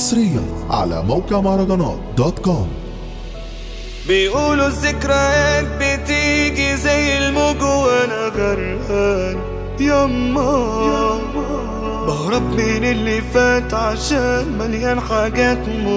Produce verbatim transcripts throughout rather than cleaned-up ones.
حصريا على موقع مهرجانات دوت كوم. بيقولوا الذكريات بتيجي زي الموج وانا غرقان يما، بهرب من اللي فات عشان مليان حاجات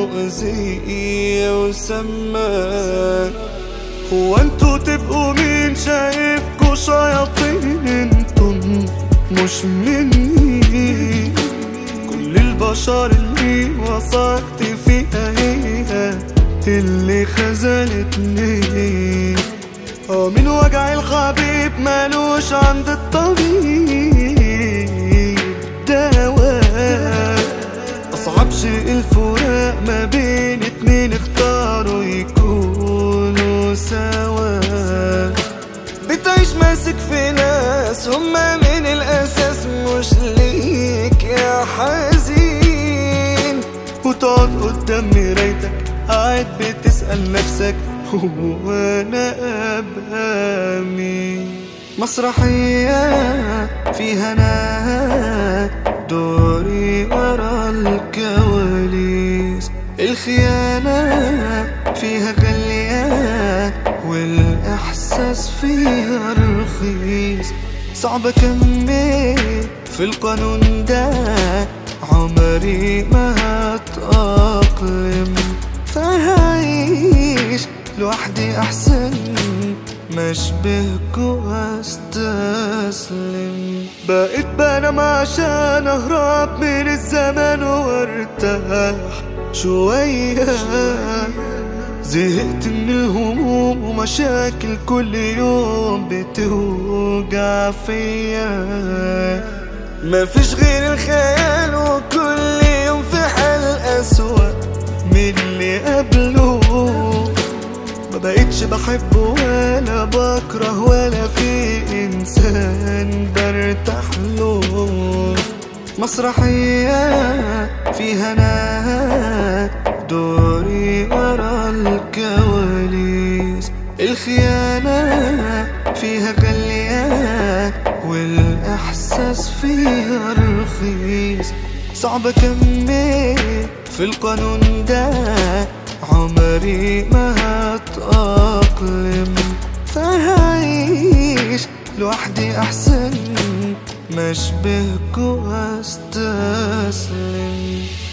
مؤذية وسمان. هو انتوا تبقوا مين؟ شايفكوا شياطين انتم مش مني. كل البشر اللي وثقت فيها هي اللي خذلتني. اه من وجع الحبيب مالوش عند الطبيب دواء. اصعب شيء الفراق ما بين اتنين اختاروا يكونوا سوا. بتعيش ماسك في ناس هما من الاساس مش ليك يا حزين، وتقعد قدام مرايتك قاعد بتسأل نفسك هو انا ابقى مين؟ مسرحية فيها انا دوري ورا الكواليس. الخيانة فيها غالية والاحساس فيها رخيص. صعب اكمل في القانون ده، عمري ما هتأقلم. فهعيش لوحدي احسن ما اشبهكوا واستسلم. بقيت بنام عشان اهرب من الزمان وارتاح شوية. زهقت من الهموم ومشاكل كل يوم بتوجع فيا. مفيش غير الخيال وكل يوم في حال أسوأ من اللي قبله. ما بقيتش بحب ولا بكره ولا في إنسان برتاح له. مسرحية فيها أنا دوري ورا الكواليس. الخيانة فيها غالية والاحساس فيها رخيص. صعب اكمل في القانون ده، عمري ما هتأقلم. فهعيش لوحدي احسن ما اشبهكوا واستسلم.